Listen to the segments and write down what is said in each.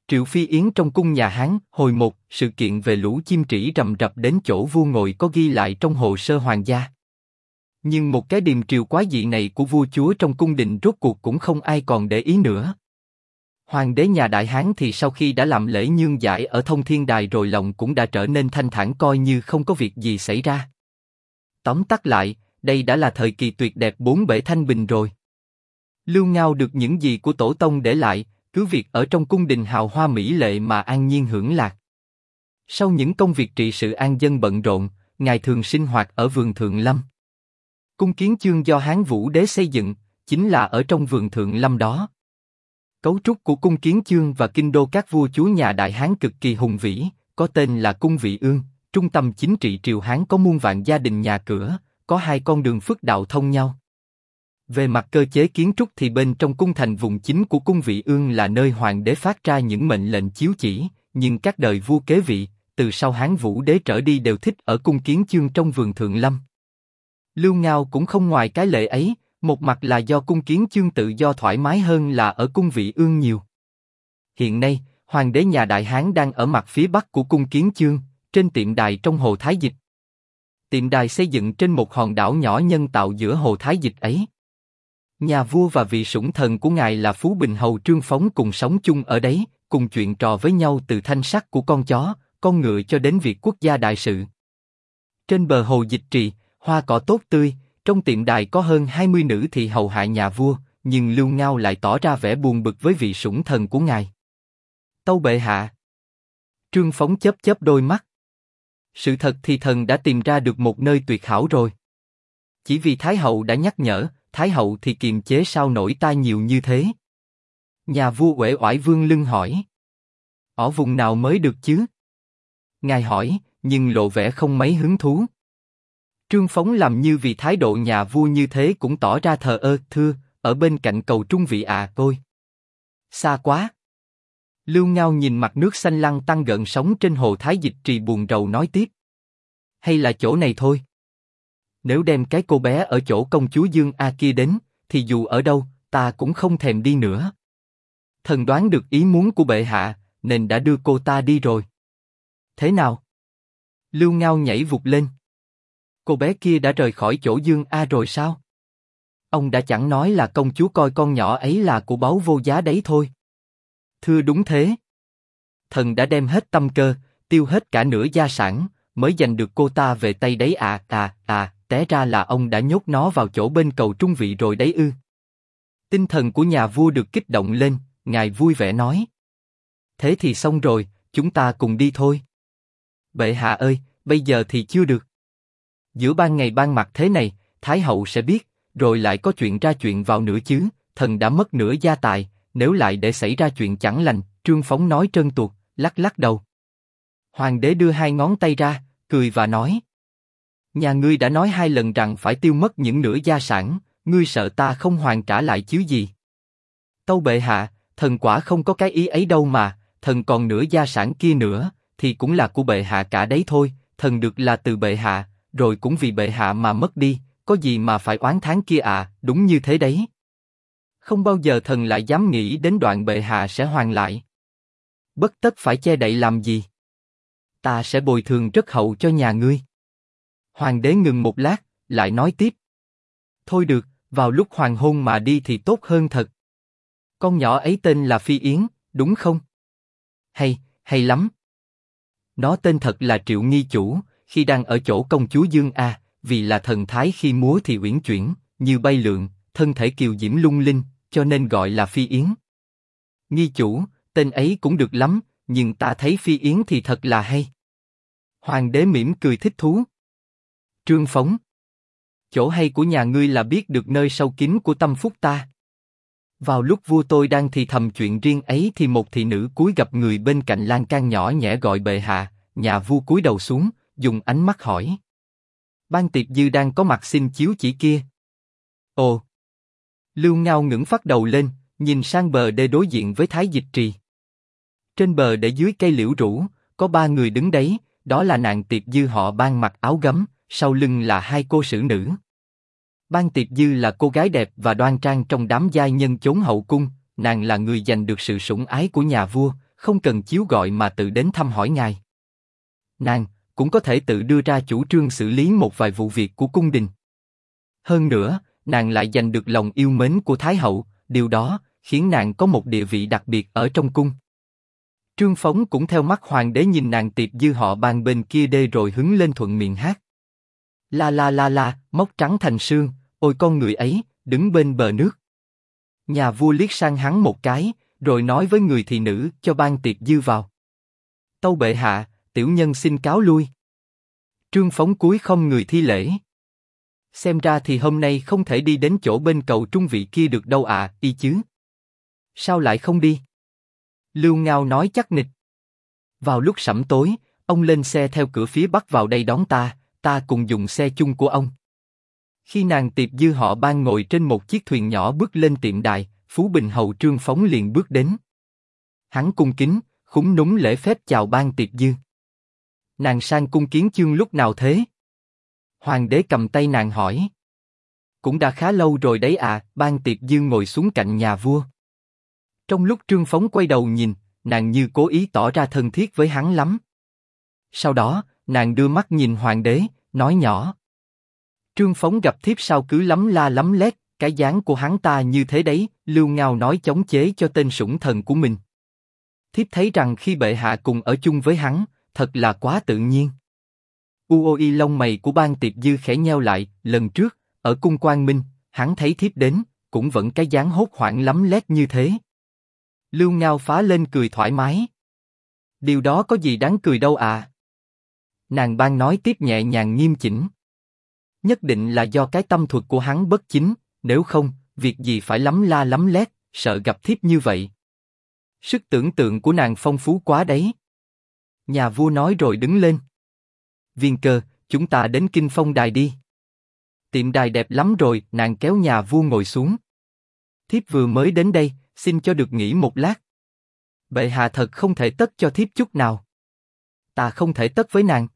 Triệu Phi Yến trong cung nhà Hán. Hồi 1, sự kiện về lũ chim trĩ rầm rập đến chỗ vua ngồi có ghi lại trong hồ sơ hoàng gia. Nhưng một cái điềm triều quái dị này của vua chúa trong cung đình rốt cuộc cũng không ai còn để ý nữa. Hoàng đế nhà Đại Hán thì sau khi đã làm lễ nhương giải ở Thông Thiên Đài rồi lòng cũng đã trở nên thanh thản coi như không có việc gì xảy ra. Tóm tắt lại, đây đã là thời kỳ tuyệt đẹp bốn bể thanh bình rồi. Lưu Ngao được những gì của tổ tông để lại, cứ việc ở trong cung đình hào hoa mỹ lệ mà an nhiên hưởng lạc. Sau những công việc trị sự an dân bận rộn, ngài thường sinh hoạt ở vườn Thượng Lâm. Cung Kiến Chương do Hán Vũ Đế xây dựng, chính là ở trong vườn Thượng Lâm đó. Cấu trúc của cung Kiến Chương và kinh đô các vua chúa nhà Đại Hán cực kỳ hùng vĩ, có tên là cung Vị Ương, trung tâm chính trị triều Hán có muôn vạn gia đình nhà cửa, có hai con đường phức đạo thông nhau. Về mặt cơ chế kiến trúc thì bên trong cung thành vùng chính của cung Vị Ương là nơi hoàng đế phát ra những mệnh lệnh chiếu chỉ, nhưng các đời vua kế vị, từ sau Hán Vũ Đế trở đi đều thích ở cung Kiến Chương trong vườn Thượng Lâm. Lưu Ngao cũng không ngoài cái lệ ấy, một mặt là do cung Kiến Chương tự do thoải mái hơn là ở cung Vị Ương nhiều. Hiện nay, hoàng đế nhà Đại Hán đang ở mặt phía bắc của cung Kiến Chương, trên tiệm đài trong hồ Thái Dịch. Tiệm đài xây dựng trên một hòn đảo nhỏ nhân tạo giữa hồ Thái Dịch ấy. Nhà vua và vị sủng thần của ngài là Phú Bình Hầu Trương Phóng cùng sống chung ở đấy, cùng chuyện trò với nhau từ thanh sắc của con chó, con ngựa cho đến việc quốc gia đại sự. Trên bờ hồ Dịch Trì, hoa cỏ tốt tươi, trong tiệm đài có hơn 20 nữ thị hầu hạ nhà vua, nhưng Lưu Ngao lại tỏ ra vẻ buồn bực với vị sủng thần của ngài. Tâu bệ hạ. Trương Phóng chớp chớp đôi mắt. Sự thật thì thần đã tìm ra được một nơi tuyệt hảo rồi. Chỉ vì Thái hậu đã nhắc nhở, Thái hậu thì kiềm chế sao nổi ta nhiều như thế. Nhà vua uể oải vương lưng hỏi. Ở vùng nào mới được chứ? Ngài hỏi, nhưng lộ vẻ không mấy hứng thú. Trương Phóng làm như vì thái độ nhà vua như thế cũng tỏ ra thờ ơ, thưa, ở bên cạnh cầu Trung Vị à tôi. Xa quá. Lưu Ngao nhìn mặt nước xanh lăn tăn gợn sóng trên hồ Thái Dịch Trì buồn rầu nói tiếp. Hay là chỗ này thôi. Nếu đem cái cô bé ở chỗ công chúa Dương A kia đến, thì dù ở đâu, ta cũng không thèm đi nữa. Thần đoán được ý muốn của bệ hạ, nên đã đưa cô ta đi rồi. Thế nào? Lưu Ngao nhảy vụt lên. Cô bé kia đã rời khỏi chỗ Dương A rồi sao? Ông đã chẳng nói là công chúa coi con nhỏ ấy là của báu vô giá đấy thôi. Thưa đúng thế. Thần đã đem hết tâm cơ, tiêu hết cả nửa gia sản, mới giành được cô ta về tay đấy à, té ra là ông đã nhốt nó vào chỗ bên cầu Trung Vị rồi đấy ư. Tinh thần của nhà vua được kích động lên, ngài vui vẻ nói. Thế thì xong rồi, chúng ta cùng đi thôi. Bệ hạ ơi, bây giờ thì chưa được. Giữa ban ngày ban mặt thế này, Thái hậu sẽ biết, rồi lại có chuyện ra chuyện vào nữa chứ, thần đã mất nửa gia tài, nếu lại để xảy ra chuyện chẳng lành, Trương Phóng nói trơn tuột, lắc lắc đầu. Hoàng đế đưa hai ngón tay ra, cười và nói. Nhà ngươi đã nói 2 lần rằng phải tiêu mất những nửa gia sản, ngươi sợ ta không hoàn trả lại chứ gì? Tâu bệ hạ, thần quả không có cái ý ấy đâu mà, thần còn nửa gia sản kia nữa, thì cũng là của bệ hạ cả đấy thôi, thần được là từ bệ hạ, rồi cũng vì bệ hạ mà mất đi, có gì mà phải oán thán kia à, đúng như thế đấy. Không bao giờ thần lại dám nghĩ đến đoạn bệ hạ sẽ hoàn lại. Bất tất phải che đậy làm gì. Ta sẽ bồi thường rất hậu cho nhà ngươi. Hoàng đế ngừng một lát, lại nói tiếp. Thôi được, vào lúc hoàng hôn mà đi thì tốt hơn thật. Con nhỏ ấy tên là Phi Yến, đúng không? Hay lắm. Nó tên thật là Triệu Nghi Chủ, khi đang ở chỗ công chúa Dương A, vì là thần thái khi múa thì uyển chuyển, như bay lượn, thân thể kiều diễm lung linh, cho nên gọi là Phi Yến. Nghi Chủ, tên ấy cũng được lắm, nhưng ta thấy Phi Yến thì thật là hay. Hoàng đế mỉm cười thích thú. Trương Phóng. Chỗ hay của nhà ngươi là biết được nơi sâu kín của tâm phúc ta. Vào lúc vua tôi đang thì thầm chuyện riêng ấy thì một thị nữ cúi gặp người bên cạnh lan can nhỏ nhẹ gọi bệ hạ, nhà vua cúi đầu xuống, dùng ánh mắt hỏi. Ban Tiệp Dư đang có mặt xin chiếu chỉ kia. Ồ. Lưu Ngao ngẩng phát đầu lên, nhìn sang bờ đê đối diện với Thái Dịch Trì. Trên bờ để dưới cây liễu rủ, có 3 người đứng đấy, đó là nàng Tiệp Dư họ Ban mặc áo gấm, sau lưng là 2 cô sử nữ. Ban Tiệp Dư là cô gái đẹp và đoan trang trong đám giai nhân chốn hậu cung, nàng là người giành được sự sủng ái của nhà vua, không cần chiếu gọi mà tự đến thăm hỏi ngài. Nàng cũng có thể tự đưa ra chủ trương xử lý một vài vụ việc của cung đình. Hơn nữa, nàng lại giành được lòng yêu mến của Thái hậu, điều đó khiến nàng có một địa vị đặc biệt ở trong cung. Trương Phóng cũng theo mắt hoàng đế nhìn nàng tiệp dư họ Ban bên kia đê rồi hứng lên thuận miệng hát. La la la la, móc trắng thành sương, ôi con người ấy, đứng bên bờ nước. Nhà vua liếc sang hắn một cái, rồi nói với người thị nữ cho Ban tiệp dư vào. Tâu bệ hạ, tiểu nhân xin cáo lui. Trương Phóng cúi không người thi lễ. Xem ra thì hôm nay không thể đi đến chỗ bên cầu trung vị kia được đâu ạ, y chứ. Sao lại không đi? Lưu Ngao nói chắc nịch. Vào lúc sẩm tối, ông lên xe theo cửa phía bắc vào đây đón ta cùng dùng xe chung của ông. Khi nàng tiệp dư họ Ban ngồi trên một chiếc thuyền nhỏ bước lên tiệm đài, Phú Bình hầu Trương Phóng liền bước đến. Hắn cung kính, khúm núm lễ phép chào Ban tiệp dư. Nàng sang cung kiến chương lúc nào thế? Hoàng đế cầm tay nàng hỏi. Cũng đã khá lâu rồi đấy à. Ban tiệp dư ngồi xuống cạnh nhà vua. Trong lúc Trương Phóng quay đầu nhìn, nàng như cố ý tỏ ra thân thiết với hắn lắm. Sau đó, nàng đưa mắt nhìn hoàng đế, nói nhỏ. Trương Phóng gặp thiếp sao cứ lắm la lắm lét, cái dáng của hắn ta như thế đấy. Lưu Ngao nói chống chế cho tên sủng thần của mình. Thiếp thấy rằng khi bệ hạ cùng ở chung với hắn, thật là quá tự nhiên. Uoi lông mày của Ban tiệp dư khẽ nheo lại. Lần trước, ở cung Quang Minh, hắn thấy thiếp đến, cũng vẫn cái dáng hốt hoảng lắm lét như thế. Lưu Ngao phá lên cười thoải mái. Điều đó có gì đáng cười đâu à. Nàng Ban nói tiếp nhẹ nhàng nghiêm chỉnh. Nhất định là do cái tâm thuật của hắn bất chính, nếu không, việc gì phải lắm la lắm lét, sợ gặp thiếp như vậy. Sức tưởng tượng của nàng phong phú quá đấy. Nhà vua nói rồi đứng lên. Viên Cơ, chúng ta đến Kinh Phong đài đi. Tiệm đài đẹp lắm rồi. Nàng kéo nhà vua ngồi xuống. Thiếp vừa mới đến đây, xin cho được nghỉ một lát. Bệ hạ thật không thể tất cho thiếp chút nào. Ta không thể tất với nàng.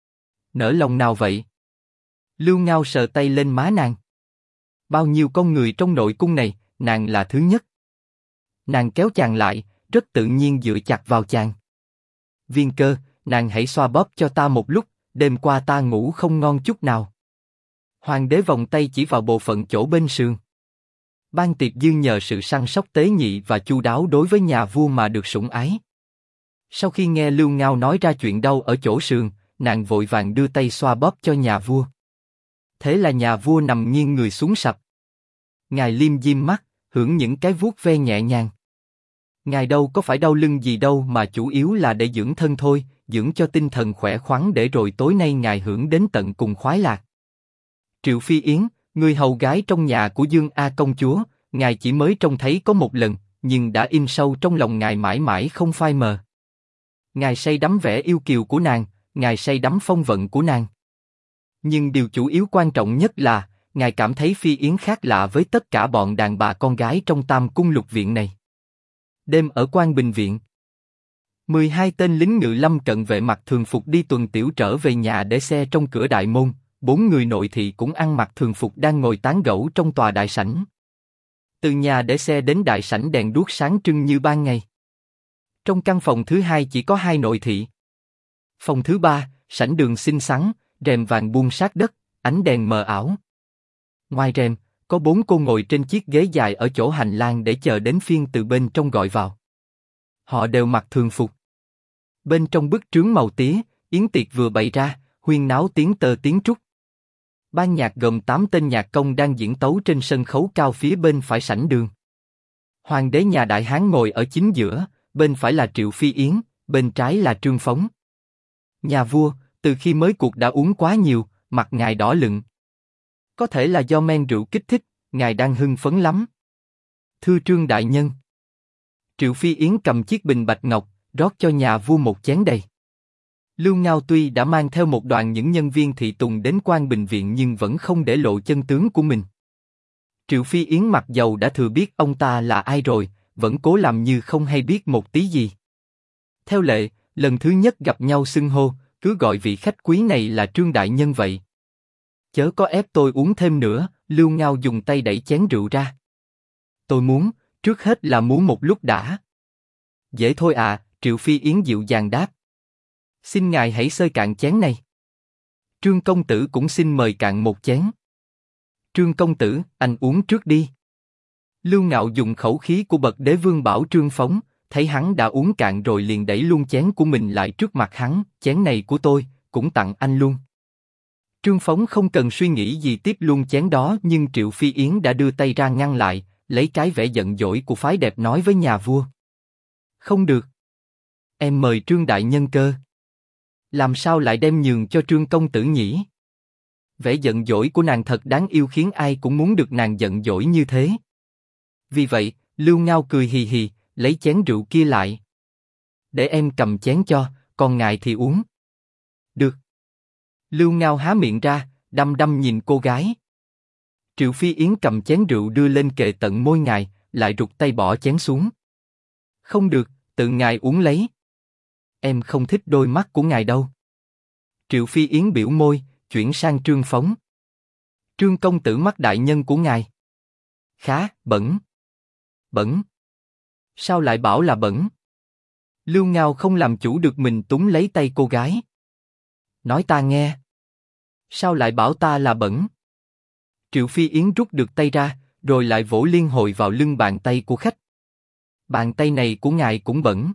Nỡ lòng nào vậy? Lưu Ngao sờ tay lên má nàng. Bao nhiêu con người trong nội cung này, nàng là thứ nhất. Nàng kéo chàng lại, rất tự nhiên dựa chặt vào chàng. Viên Cơ, nàng hãy xoa bóp cho ta một lúc, đêm qua ta ngủ không ngon chút nào. Hoàng đế vòng tay chỉ vào bộ phận chỗ bên sườn. Ban tiệp dư nhờ sự săn sóc tế nhị và chu đáo đối với nhà vua mà được sủng ái. Sau khi nghe Lưu Ngao nói ra chuyện đau ở chỗ sườn, nàng vội vàng đưa tay xoa bóp cho nhà vua. Thế là nhà vua nằm nghiêng người xuống sập. Ngài liêm diêm mắt, hưởng những cái vuốt ve nhẹ nhàng. Ngài đâu có phải đau lưng gì đâu mà chủ yếu là để dưỡng thân thôi, dưỡng cho tinh thần khỏe khoắn để rồi tối nay ngài hưởng đến tận cùng khoái lạc. Triệu Phi Yến, người hầu gái trong nhà của Dương A công chúa, ngài chỉ mới trông thấy có một lần, nhưng đã in sâu trong lòng ngài mãi mãi không phai mờ. Ngài say đắm vẻ yêu kiều của nàng, ngài say đắm phong vận của nàng. Nhưng điều chủ yếu quan trọng nhất là, ngài cảm thấy Phi Yến khác lạ với tất cả bọn đàn bà con gái trong Tam Cung Lục Viện này. Đêm ở Quan Bình Viện, 12 tên lính ngự lâm cận vệ mặc thường phục đi tuần tiểu trở về nhà để xe trong cửa đại môn. 4 người nội thị cũng ăn mặc thường phục đang ngồi tán gẫu trong tòa đại sảnh. Từ nhà để xe đến đại sảnh đèn đuốc sáng trưng như ban ngày. Trong căn phòng thứ 2 chỉ có 2 nội thị. Phòng thứ 3, sảnh đường xinh xắn, rèm vàng buông sát đất, ánh đèn mờ ảo. Ngoài rèm, có 4 cô ngồi trên chiếc ghế dài ở chỗ hành lang để chờ đến phiên từ bên trong gọi vào. Họ đều mặc thường phục. Bên trong bức trướng màu tía, yến tiệc vừa bày ra, huyên náo tiếng tơ tiếng trúc. Ban nhạc gồm 8 tên nhạc công đang diễn tấu trên sân khấu cao phía bên phải sảnh đường. Hoàng đế nhà Đại Hán ngồi ở chính giữa, bên phải là Triệu Phi Yến, bên trái là Trương Phóng. Nhà vua, từ khi mới cuộc đã uống quá nhiều, mặt ngài đỏ lựng. Có thể là do men rượu kích thích, ngài đang hưng phấn lắm. Thưa Trương đại nhân. Triệu Phi Yến cầm chiếc bình bạch ngọc, rót cho nhà vua một chén đầy. Lưu Ngao tuy đã mang theo một đoàn những nhân viên thị tùng đến Quan Bình Viện nhưng vẫn không để lộ chân tướng của mình. Triệu Phi Yến mặc dầu đã thừa biết ông ta là ai rồi, vẫn cố làm như không hay biết một tí gì. Theo lệ, lần thứ nhất gặp nhau xưng hô, cứ gọi vị khách quý này là Trương đại nhân vậy. Chớ có ép tôi uống thêm nữa. Lưu Ngao dùng tay đẩy chén rượu ra. Tôi muốn, trước hết là muốn một lúc đã. Dễ thôi à. Triệu Phi Yến dịu dàng đáp. Xin ngài hãy xơi cạn chén này. Trương công tử cũng xin mời cạn một chén. Trương công tử, anh uống trước đi. Lưu Ngạo dùng khẩu khí của bậc đế vương bảo Trương Phóng, thấy hắn đã uống cạn rồi liền đẩy luôn chén của mình lại trước mặt hắn, chén này của tôi, cũng tặng anh luôn. Trương Phóng không cần suy nghĩ gì tiếp luôn chén đó, nhưng Triệu Phi Yến đã đưa tay ra ngăn lại, lấy cái vẻ giận dỗi của phái đẹp nói với nhà vua. Không được. Em mời Trương đại nhân cơ. Làm sao lại đem nhường cho Trương công tử nhỉ? Vẻ giận dỗi của nàng thật đáng yêu khiến ai cũng muốn được nàng giận dỗi như thế. Vì vậy, Lưu Ngao cười hì hì, lấy chén rượu kia lại. Để em cầm chén cho, còn ngài thì uống. Được. Lưu Ngao há miệng ra, đăm đăm nhìn cô gái. Triệu Phi Yến cầm chén rượu đưa lên kề tận môi ngài, lại rụt tay bỏ chén xuống. Không được, tự ngài uống lấy. Em không thích đôi mắt của ngài đâu. Triệu Phi Yến biểu môi, chuyển sang Trương Phóng. Trương công tử mắt đại nhân của ngài. Khá, bẩn. Bẩn. Sao lại bảo là bẩn? Lưu Ngao không làm chủ được mình túm lấy tay cô gái. Nói ta nghe. Sao lại bảo ta là bẩn? Triệu Phi Yến rút được tay ra, rồi lại vỗ liên hồi vào lưng bàn tay của khách. Bàn tay này của ngài cũng bẩn.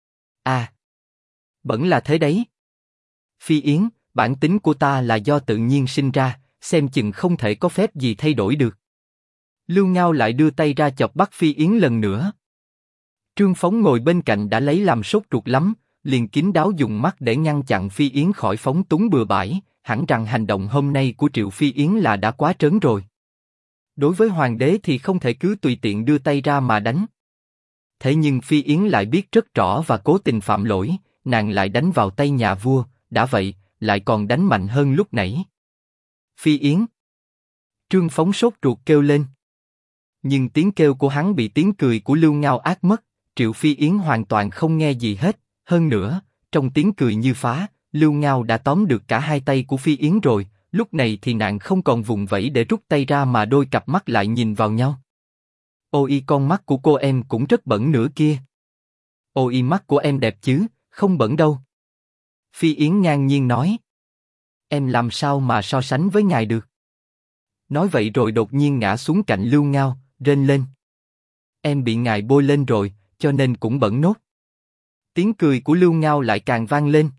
À. Bẩn là thế đấy. Phi Yến, bản tính của ta là do tự nhiên sinh ra, xem chừng không thể có phép gì thay đổi được. Lưu Ngao lại đưa tay ra chọc bắt Phi Yến lần nữa. Trương Phóng ngồi bên cạnh đã lấy làm sốt ruột lắm, liền kín đáo dùng mắt để ngăn chặn Phi Yến khỏi phóng túng bừa bãi, hẳn rằng hành động hôm nay của Triệu Phi Yến là đã quá trớn rồi. Đối với hoàng đế thì không thể cứ tùy tiện đưa tay ra mà đánh. Thế nhưng Phi Yến lại biết rất rõ và cố tình phạm lỗi, nàng lại đánh vào tay nhà vua, đã vậy, lại còn đánh mạnh hơn lúc nãy. Phi Yến. Trương Phóng sốt ruột kêu lên. Nhưng tiếng kêu của hắn bị tiếng cười của Lưu Ngao át mất, Triệu Phi Yến hoàn toàn không nghe gì hết, hơn nữa, trong tiếng cười như phá, Lưu Ngao đã tóm được cả hai tay của Phi Yến rồi, lúc này thì nàng không còn vùng vẫy để rút tay ra mà đôi cặp mắt lại nhìn vào nhau. Ôi con mắt của cô em cũng rất bẩn nữa kia. Ôi mắt của em đẹp chứ, không bẩn đâu. Phi Yến ngang nhiên nói. Em làm sao mà so sánh với ngài được? Nói vậy rồi đột nhiên ngã xuống cạnh Lưu Ngao, rên lên. Em bị ngài bôi lên rồi, cho nên cũng bẩn nốt. Tiếng cười của Lưu Ngao lại càng vang lên.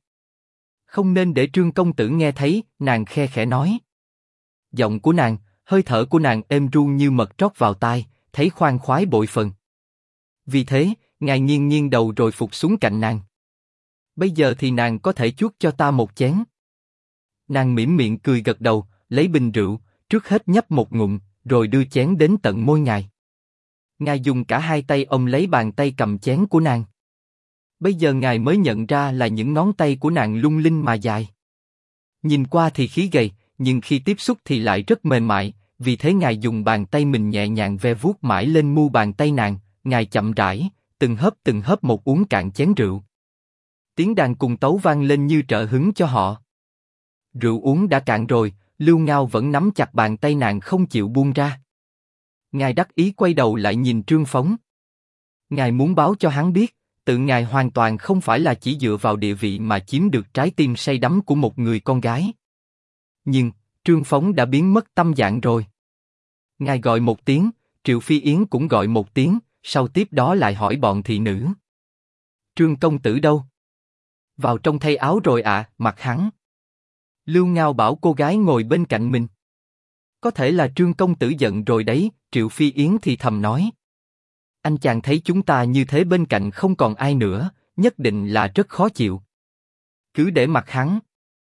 Không nên để Trương công tử nghe thấy, nàng khe khẽ nói. Giọng của nàng, hơi thở của nàng êm ru như mật trót vào tai, thấy khoan khoái bội phần. Vì thế, ngài nghiêng nghiêng đầu rồi phục xuống cạnh nàng. Bây giờ thì nàng có thể chuốc cho ta một chén. Nàng mỉm miệng cười gật đầu, lấy bình rượu, trước hết nhấp một ngụm, rồi đưa chén đến tận môi ngài. Ngài dùng cả hai tay ôm lấy bàn tay cầm chén của nàng. Bây giờ ngài mới nhận ra là những ngón tay của nàng lung linh mà dài. Nhìn qua thì khí gầy, nhưng khi tiếp xúc thì lại rất mềm mại, vì thế ngài dùng bàn tay mình nhẹ nhàng ve vuốt mãi lên mu bàn tay nàng, ngài chậm rãi, từng hớp một uống cạn chén rượu. Tiếng đàn cùng tấu vang lên như trợ hứng cho họ. Rượu uống đã cạn rồi, Lưu Ngao vẫn nắm chặt bàn tay nàng không chịu buông ra. Ngài đắc ý quay đầu lại nhìn Trương Phóng. Ngài muốn báo cho hắn biết, tự ngài hoàn toàn không phải là chỉ dựa vào địa vị mà chiếm được trái tim say đắm của một người con gái. Nhưng, Trương Phóng đã biến mất tâm dạng rồi. Ngài gọi một tiếng, Triệu Phi Yến cũng gọi một tiếng, sau tiếp đó lại hỏi bọn thị nữ. Trương công tử đâu? Vào trong thay áo rồi ạ, mặc hắn. Lưu Ngao bảo cô gái ngồi bên cạnh mình. Có thể là Trương công tử giận rồi đấy, Triệu Phi Yến thì thầm nói. Anh chàng thấy chúng ta như thế bên cạnh không còn ai nữa, nhất định là rất khó chịu. Cứ để mặc hắn.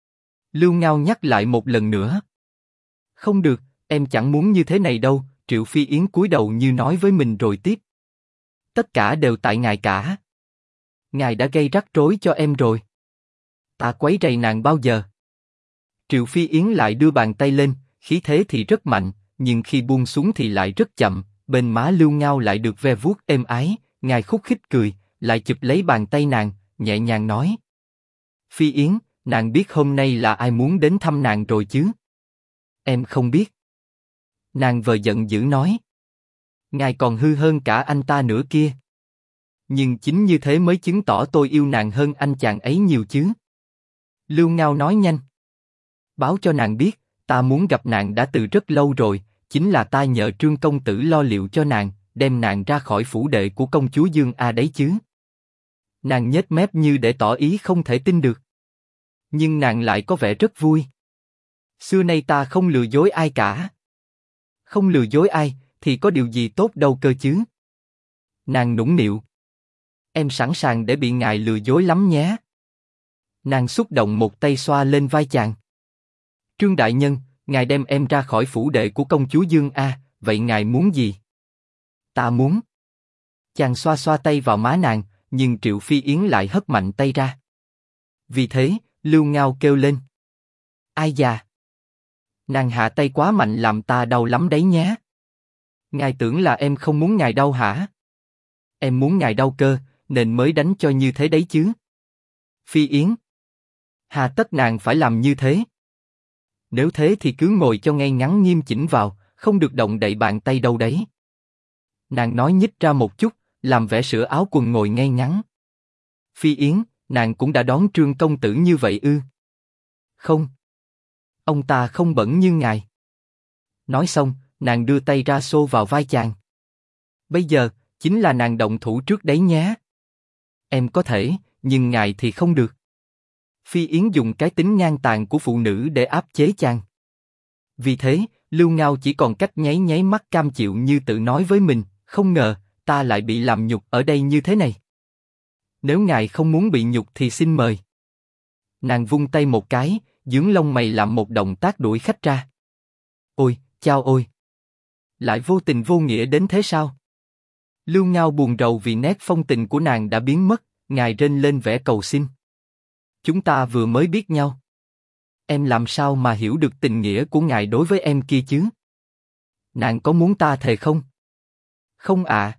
Lưu Ngao nhắc lại một lần nữa. Không được, em chẳng muốn như thế này đâu, Triệu Phi Yến cúi đầu như nói với mình rồi tiếp. Tất cả đều tại ngài cả. Ngài đã gây rắc rối cho em rồi. Ta quấy rầy nàng bao giờ? Triệu Phi Yến lại đưa bàn tay lên, khí thế thì rất mạnh, nhưng khi buông xuống thì lại rất chậm, bên má Lưu Ngao lại được ve vuốt êm ái, ngài khúc khích cười, lại chụp lấy bàn tay nàng, nhẹ nhàng nói. Phi Yến, nàng biết hôm nay là ai muốn đến thăm nàng rồi chứ? Em không biết. Nàng vờ giận dữ nói. Ngài còn hư hơn cả anh ta nữa kia. nhưng chính như thế mới chứng tỏ tôi yêu nàng hơn anh chàng ấy nhiều chứ. Lưu Ngao nói nhanh. Báo cho nàng biết, ta muốn gặp nàng đã từ rất lâu rồi, chính là ta nhờ Trương công tử lo liệu cho nàng, đem nàng ra khỏi phủ đệ của công chúa Dương A đấy chứ. Nàng nhếch mép như để tỏ ý không thể tin được. Nhưng nàng lại có vẻ rất vui. Xưa nay ta không lừa dối ai cả. Không lừa dối ai, thì có điều gì tốt đâu cơ chứ. Nàng nũng nịu. Em sẵn sàng để bị ngài lừa dối lắm nhé. Nàng xúc động một tay xoa lên vai chàng. Trương đại nhân, ngài đem em ra khỏi phủ đệ của công chúa Dương A, vậy ngài muốn gì? Ta muốn. Chàng xoa xoa tay vào má nàng, nhưng Triệu Phi Yến lại hất mạnh tay ra. Vì thế, Lưu Ngao kêu lên. Ai già? Nàng hạ tay quá mạnh làm ta đau lắm đấy nhé. Ngài tưởng là em không muốn ngài đau hả? Em muốn ngài đau cơ, nên mới đánh cho như thế đấy chứ. Phi Yến. Hà tất nàng phải làm như thế? Nếu thế thì cứ ngồi cho ngay ngắn nghiêm chỉnh vào, không được động đậy bàn tay đâu đấy. Nàng nói nhích ra một chút, làm vẻ sửa áo quần ngồi ngay ngắn. Phi Yến, nàng cũng đã đón Trương công tử như vậy ư? Không. Ông ta không bẩn như ngài. Nói xong, nàng đưa tay ra xô vào vai chàng. Bây giờ, chính là nàng động thủ trước đấy nhé. Em có thể, nhưng ngài thì không được. Phi Yến dùng cái tính ngang tàn của phụ nữ để áp chế chàng. Vì thế, Lưu Ngao chỉ còn cách nháy nháy mắt cam chịu như tự nói với mình, không ngờ, ta lại bị làm nhục ở đây như thế này. Nếu ngài không muốn bị nhục thì xin mời. Nàng vung tay một cái, nhướng lông mày làm một động tác đuổi khách ra. Ôi, chao ôi! Lại vô tình vô nghĩa đến thế sao? Lưu Ngao buồn rầu vì nét phong tình của nàng đã biến mất, ngài rên lên vẻ cầu xin. Chúng ta vừa mới biết nhau. Em làm sao mà hiểu được tình nghĩa của ngài đối với em kia chứ? Nàng có muốn ta thề không? Không ạ.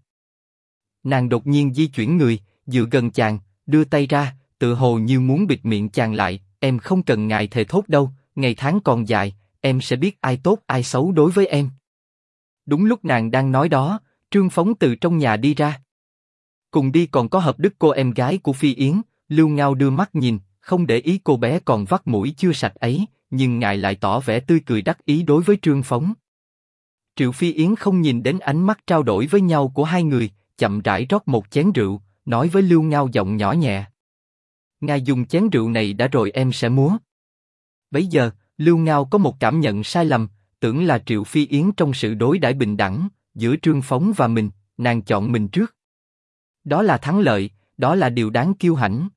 Nàng đột nhiên di chuyển người, dựa gần chàng, đưa tay ra, tựa hồ như muốn bịt miệng chàng lại. Em không cần ngài thề thốt đâu, ngày tháng còn dài, em sẽ biết ai tốt ai xấu đối với em. Đúng lúc nàng đang nói đó, Trương Phóng từ trong nhà đi ra. Cùng đi còn có Hợp Đức cô em gái của Phi Yến. Lưu Ngao đưa mắt nhìn, không để ý cô bé còn vắt mũi chưa sạch ấy, nhưng ngài lại tỏ vẻ tươi cười đắc ý đối với Trương Phóng. Triệu Phi Yến không nhìn đến ánh mắt trao đổi với nhau của hai người, chậm rãi rót một chén rượu, nói với Lưu Ngao giọng nhỏ nhẹ. Ngài dùng chén rượu này đã rồi em sẽ múa. Bấy giờ, Lưu Ngao có một cảm nhận sai lầm, tưởng là Triệu Phi Yến trong sự đối đãi bình đẳng, giữa Trương Phóng và mình, nàng chọn mình trước. Đó là thắng lợi, đó là điều đáng kiêu hãnh.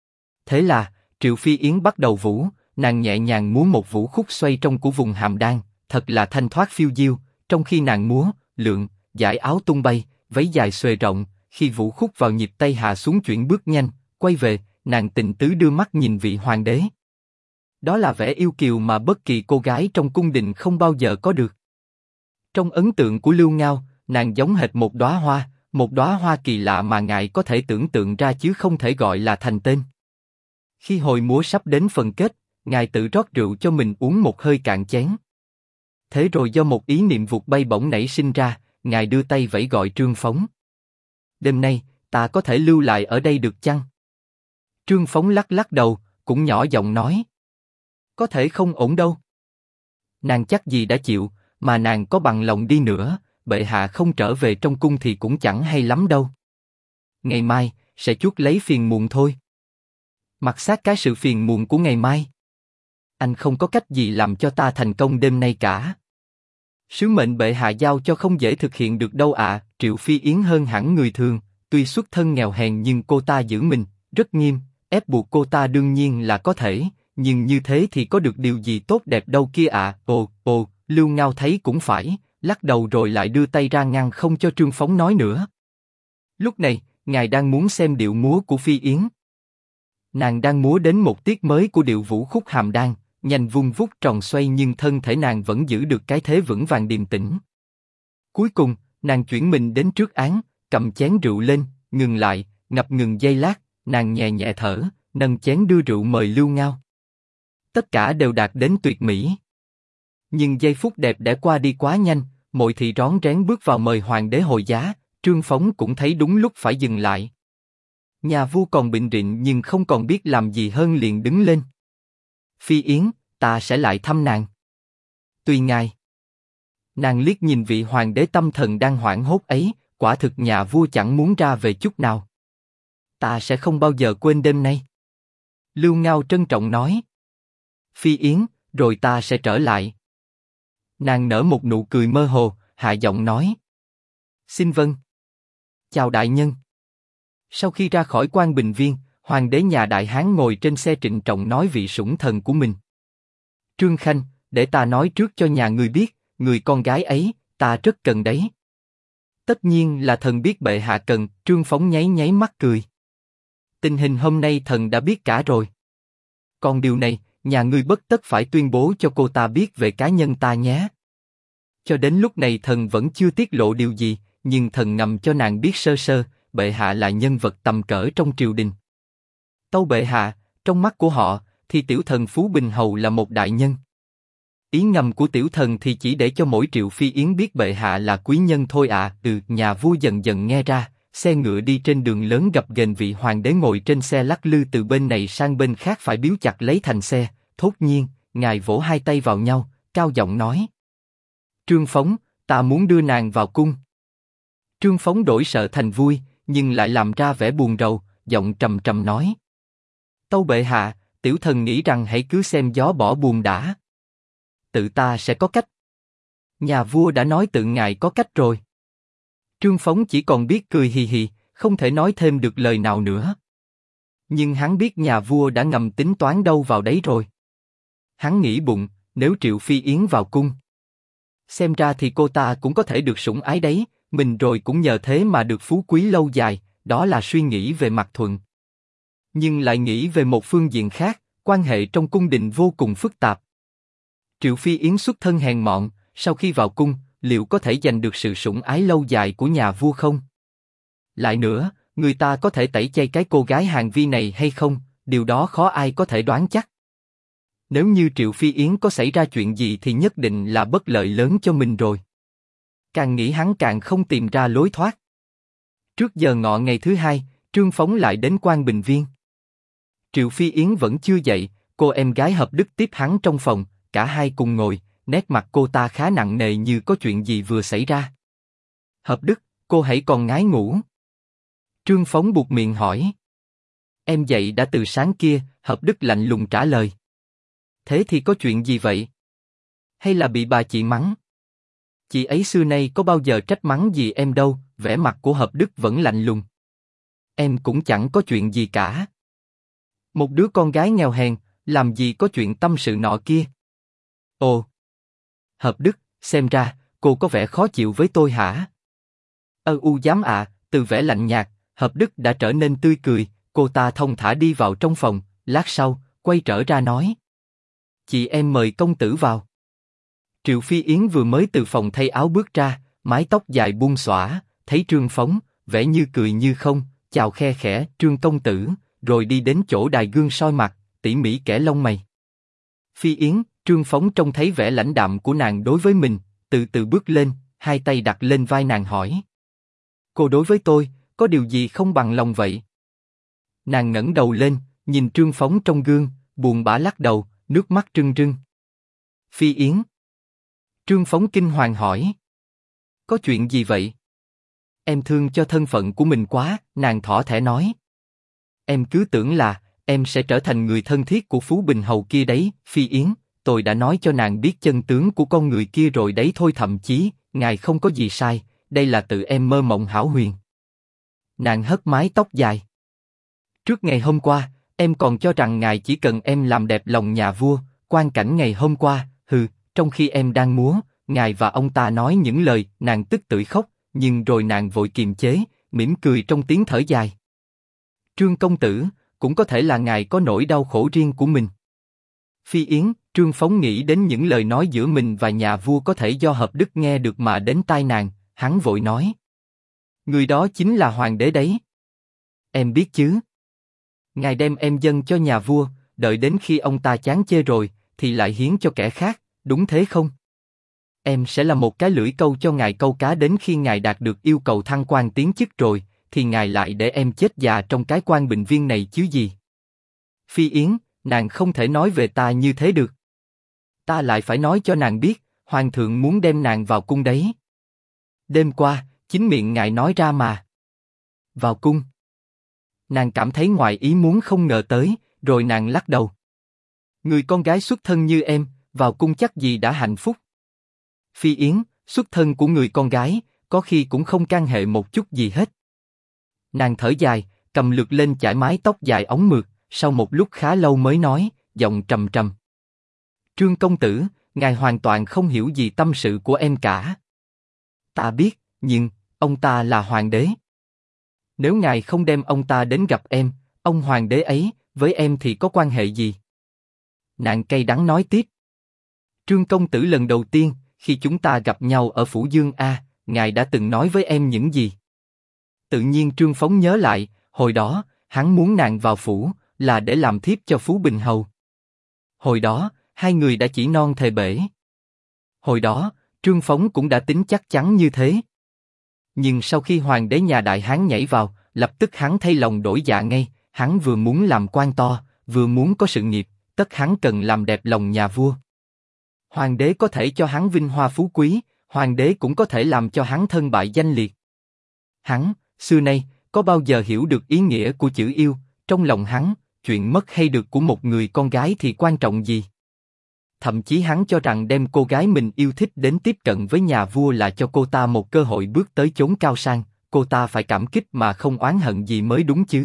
Thế là, Triệu Phi Yến bắt đầu vũ, nàng nhẹ nhàng múa một vũ khúc xoay trong của vùng hàm đan, thật là thanh thoát phiêu diêu, trong khi nàng múa, lượn, dải áo tung bay, váy dài xuề rộng, khi vũ khúc vào nhịp tay hạ xuống chuyển bước nhanh, quay về, nàng tình tứ đưa mắt nhìn vị hoàng đế. Đó là vẻ yêu kiều mà bất kỳ cô gái trong cung đình không bao giờ có được. Trong ấn tượng của Lưu Ngao, nàng giống hệt một đóa hoa kỳ lạ mà ngài có thể tưởng tượng ra chứ không thể gọi là thành tên. Khi hồi múa sắp đến phần kết, ngài tự rót rượu cho mình uống một hơi cạn chén. Thế rồi do một ý niệm vụt bay bổng nảy sinh ra, ngài đưa tay vẫy gọi Trương Phóng. Đêm nay, ta có thể lưu lại ở đây được chăng? Trương Phóng lắc lắc đầu, cũng nhỏ giọng nói. Có thể không ổn đâu. Nàng chắc gì đã chịu, mà nàng có bằng lòng đi nữa, bệ hạ không trở về trong cung thì cũng chẳng hay lắm đâu. Ngày mai, sẽ chuốc lấy phiền muộn thôi. Mặc xác cái sự phiền muộn của ngày mai. Anh không có cách gì làm cho ta thành công đêm nay cả. Sứ mệnh bệ hạ giao cho không dễ thực hiện được đâu ạ. Triệu Phi Yến hơn hẳn người thường, tuy xuất thân nghèo hèn nhưng cô ta giữ mình, rất nghiêm, ép buộc cô ta đương nhiên là có thể, nhưng như thế thì có được điều gì tốt đẹp đâu kia ạ. Ồ, Lưu Ngao thấy cũng phải, lắc đầu rồi lại đưa tay ra ngăn không cho Trương Phóng nói nữa. Lúc này, ngài đang muốn xem điệu múa của Phi Yến. Nàng đang múa đến một tiết mới của điệu vũ khúc hàm đan, nhanh vung vút tròn xoay nhưng thân thể nàng vẫn giữ được cái thế vững vàng điềm tĩnh. Cuối cùng, nàng chuyển mình đến trước án, cầm chén rượu lên, ngừng lại, ngập ngừng giây lát, nàng nhẹ nhẹ thở, nâng chén đưa rượu mời Lưu Ngao. Tất cả đều đạt đến tuyệt mỹ. Nhưng giây phút đẹp đẽ qua đi quá nhanh, mọi thị rón rén bước vào mời hoàng đế hồi giá, Trương Phóng cũng thấy đúng lúc phải dừng lại. Nhà vua còn bệnh rịnh nhưng không còn biết làm gì hơn liền đứng lên. Phi Yến, ta sẽ lại thăm nàng. Tùy ngài. Nàng liếc nhìn vị hoàng đế tâm thần đang hoảng hốt ấy, quả thực nhà vua chẳng muốn ra về chút nào. Ta sẽ không bao giờ quên đêm nay. Lưu Ngao trân trọng nói. Phi Yến, rồi ta sẽ trở lại. Nàng nở một nụ cười mơ hồ, hạ giọng nói. Xin vâng. Chào đại nhân. Sau khi ra khỏi Quan Bình Viên, hoàng đế nhà Đại Hán ngồi trên xe trịnh trọng nói vị sủng thần của mình. Trương Khanh, để ta nói trước cho nhà ngươi biết, người con gái ấy, ta rất cần đấy. Tất nhiên là thần biết bệ hạ cần, Trương Phóng nháy nháy mắt cười. Tình hình hôm nay thần đã biết cả rồi. Còn điều này, nhà ngươi bất tất phải tuyên bố cho cô ta biết về cá nhân ta nhé. Cho đến lúc này thần vẫn chưa tiết lộ điều gì, nhưng thần ngầm cho nàng biết sơ sơ, bệ hạ là nhân vật tầm cỡ trong triều đình. Tâu bệ hạ, trong mắt của họ, thì tiểu thần Phú Bình Hầu là một đại nhân. Ý ngầm của tiểu thần thì chỉ để cho mỗi Triệu Phi Yến biết bệ hạ là quý nhân thôi ạ. Nhà vua dần dần nghe ra, xe ngựa đi trên đường lớn gập ghềnh, vị hoàng đế ngồi trên xe lắc lư từ bên này sang bên khác phải biếu chặt lấy thành xe. Thốt nhiên, ngài vỗ hai tay vào nhau, cao giọng nói. Trương Phóng, ta muốn đưa nàng vào cung. Trương Phóng đổi sợ thành vui, nhưng lại làm ra vẻ buồn rầu, giọng trầm trầm nói. Tâu bệ hạ, tiểu thần nghĩ rằng hãy cứ xem gió bỏ buồn đã. Tự ta sẽ có cách. Nhà vua đã nói tự ngài có cách rồi. Trương Phóng chỉ còn biết cười hì hì, không thể nói thêm được lời nào nữa. Nhưng hắn biết nhà vua đã ngầm tính toán đâu vào đấy rồi. Hắn nghĩ bụng, nếu Triệu Phi Yến vào cung, xem ra thì cô ta cũng có thể được sủng ái đấy, mình rồi cũng nhờ thế mà được phú quý lâu dài, đó là suy nghĩ về mặt thuận. Nhưng lại nghĩ về một phương diện khác, quan hệ trong cung đình vô cùng phức tạp. Triệu Phi Yến xuất thân hèn mọn, sau khi vào cung, liệu có thể giành được sự sủng ái lâu dài của nhà vua không? Lại nữa, người ta có thể tẩy chay cái cô gái Hàn Vi này hay không, điều đó khó ai có thể đoán chắc. Nếu như Triệu Phi Yến có xảy ra chuyện gì thì nhất định là bất lợi lớn cho mình rồi. Càng nghĩ hắn càng không tìm ra lối thoát. Trước giờ ngọ ngày thứ hai, Trương Phóng lại đến Quan Bình Viên. Triệu Phi Yến vẫn chưa dậy, cô em gái Hợp Đức tiếp hắn trong phòng, cả hai cùng ngồi, nét mặt cô ta khá nặng nề như có chuyện gì vừa xảy ra. Hợp Đức, cô hãy còn ngái ngủ. Trương Phóng buột miệng hỏi. Em dậy đã từ sáng kia, Hợp Đức lạnh lùng trả lời. Thế thì có chuyện gì vậy? Hay là bị bà chị mắng? Chị ấy xưa nay có bao giờ trách mắng gì em đâu, vẻ mặt của Hợp Đức vẫn lạnh lùng. Em cũng chẳng có chuyện gì cả. Một đứa con gái nghèo hèn, làm gì có chuyện tâm sự nọ kia. Ồ! Hợp Đức, xem ra, cô có vẻ khó chịu với tôi hả? Dám ạ, từ vẻ lạnh nhạt, Hợp Đức đã trở nên tươi cười, cô ta thong thả đi vào trong phòng, lát sau, quay trở ra nói. Chị em mời công tử vào. Triệu Phi Yến vừa mới từ phòng thay áo bước ra, mái tóc dài buông xõa, thấy Trương Phóng, vẻ như cười như không, chào khe khẽ, Trương công tử, rồi đi đến chỗ đài gương soi mặt, tỉ mỉ kẻ lông mày. Phi Yến, Trương Phóng trông thấy vẻ lãnh đạm của nàng đối với mình, từ từ bước lên, hai tay đặt lên vai nàng hỏi. Cô đối với tôi, có điều gì không bằng lòng vậy? Nàng ngẩng đầu lên, nhìn Trương Phóng trong gương, buồn bã lắc đầu, nước mắt rưng rưng. Phi Yến. Trương Phóng kinh hoàng hỏi. Có chuyện gì vậy? Em thương cho thân phận của mình quá, nàng thỏ thẻ nói. Em cứ tưởng là, em sẽ trở thành người thân thiết của Phú Bình Hầu kia đấy, Phi Yến, tôi đã nói cho nàng biết chân tướng của con người kia rồi đấy thôi, thậm chí, ngài không có gì sai, đây là tự em mơ mộng hão huyền. Nàng hất mái tóc dài. Trước ngày hôm qua, em còn cho rằng ngài chỉ cần em làm đẹp lòng nhà vua, quan cảnh ngày hôm qua, trong khi em đang múa, ngài và ông ta nói những lời, nàng tức tưởi khóc, nhưng rồi nàng vội kiềm chế, mỉm cười trong tiếng thở dài. Trương công tử, cũng có thể là ngài có nỗi đau khổ riêng của mình. Phi Yến, Trương Phóng nghĩ đến những lời nói giữa mình và nhà vua có thể do Hợp Đức nghe được mà đến tai nàng, hắn vội nói. Người đó chính là hoàng đế đấy. Em biết chứ. Ngài đem em dâng cho nhà vua, đợi đến khi ông ta chán chê rồi, thì lại hiến cho kẻ khác, đúng thế không? Em sẽ là một cái lưỡi câu cho ngài câu cá đến khi ngài đạt được yêu cầu thăng quan tiến chức rồi, thì ngài lại để em chết già trong cái quan bệnh viên này chứ gì? Phi Yến, nàng không thể nói về ta như thế được. Ta lại phải nói cho nàng biết, hoàng thượng muốn đem nàng vào cung đấy. Đêm qua, chính miệng ngài nói ra mà. Vào cung. Nàng cảm thấy ngoài ý muốn không ngờ tới, rồi nàng lắc đầu. Người con gái xuất thân như em, vào cung chắc gì đã hạnh phúc. Phi Yến, xuất thân của người con gái, có khi cũng không can hệ một chút gì hết. Nàng thở dài, cầm lược lên chải mái tóc dài óng mượt, sau một lúc khá lâu mới nói, giọng trầm trầm. Trương công tử, ngài hoàn toàn không hiểu gì tâm sự của em cả. Ta biết, nhưng, ông ta là hoàng đế. Nếu ngài không đem ông ta đến gặp em, ông hoàng đế ấy, với em thì có quan hệ gì? Nàng cay đắng nói tiếp. Trương công tử lần đầu tiên, khi chúng ta gặp nhau ở Phủ Dương A, ngài đã từng nói với em những gì? Tự nhiên Trương Phóng nhớ lại, hồi đó, hắn muốn nàng vào phủ, là để làm thiếp cho Phú Bình Hầu. Hồi đó, hai người đã chỉ non thề bể. Hồi đó, Trương Phóng cũng đã tính chắc chắn như thế. Nhưng sau khi hoàng đế nhà Đại Hán nhảy vào, lập tức hắn thay lòng đổi dạ ngay, hắn vừa muốn làm quan to, vừa muốn có sự nghiệp, tất hắn cần làm đẹp lòng nhà vua. Hoàng đế có thể cho hắn vinh hoa phú quý, hoàng đế cũng có thể làm cho hắn thân bại danh liệt. Hắn, xưa nay, có bao giờ hiểu được ý nghĩa của chữ yêu, trong lòng hắn, chuyện mất hay được của một người con gái thì quan trọng gì? Thậm chí hắn cho rằng đem cô gái mình yêu thích đến tiếp cận với nhà vua là cho cô ta một cơ hội bước tới chốn cao sang, cô ta phải cảm kích mà không oán hận gì mới đúng chứ.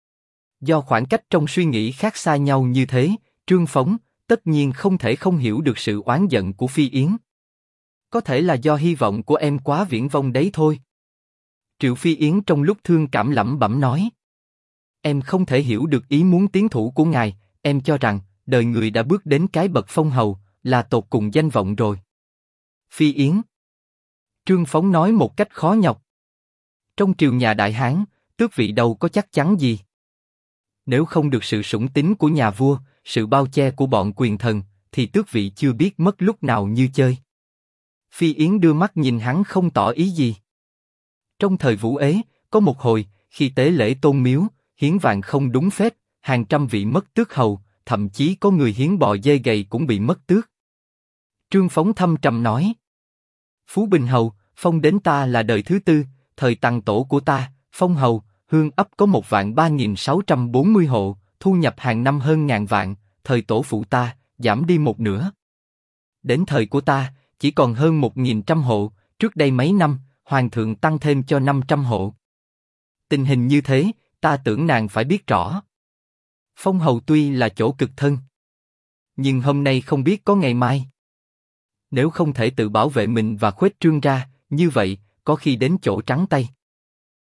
Do khoảng cách trong suy nghĩ khác xa nhau như thế, Trương Phóng, tất nhiên không thể không hiểu được sự oán giận của Phi Yến. Có thể là do hy vọng của em quá viển vông đấy thôi. Triệu Phi Yến trong lúc thương cảm lẩm bẩm nói. Em không thể hiểu được ý muốn tiến thủ của ngài, em cho rằng, đời người đã bước đến cái bậc phong hầu, là tột cùng danh vọng rồi. Phi Yến. Trương Phóng nói một cách khó nhọc. Trong triều nhà Đại Hán, tước vị đâu có chắc chắn gì. Nếu không được sự sủng tín của nhà vua, sự bao che của bọn quyền thần, thì tước vị chưa biết mất lúc nào như chơi. Phi Yến đưa mắt nhìn hắn không tỏ ý gì. Trong thời Vũ Ế, có một hồi, khi tế lễ tôn miếu, hiến vàng không đúng phép, hàng trăm vị mất tước hầu, thậm chí có người hiến bò dê gầy cũng bị mất tước. Trương Phóng thâm trầm nói. Phú Bình Hầu, phong đến ta là đời thứ tư, thời Tằng tổ của ta, phong hầu, hương ấp có 1.3640 hộ, thu nhập hàng năm hơn 1000 vạn, thời tổ phụ ta, giảm đi một nửa. Đến thời của ta, chỉ còn hơn 1.100 hộ, trước đây mấy năm, hoàng thượng tăng thêm cho 500 hộ. Tình hình như thế, ta tưởng nàng phải biết rõ. Phong hầu tuy là chỗ cực thân, nhưng hôm nay không biết có ngày mai. Nếu không thể tự bảo vệ mình và khuếch trương ra, như vậy, có khi đến chỗ trắng tay.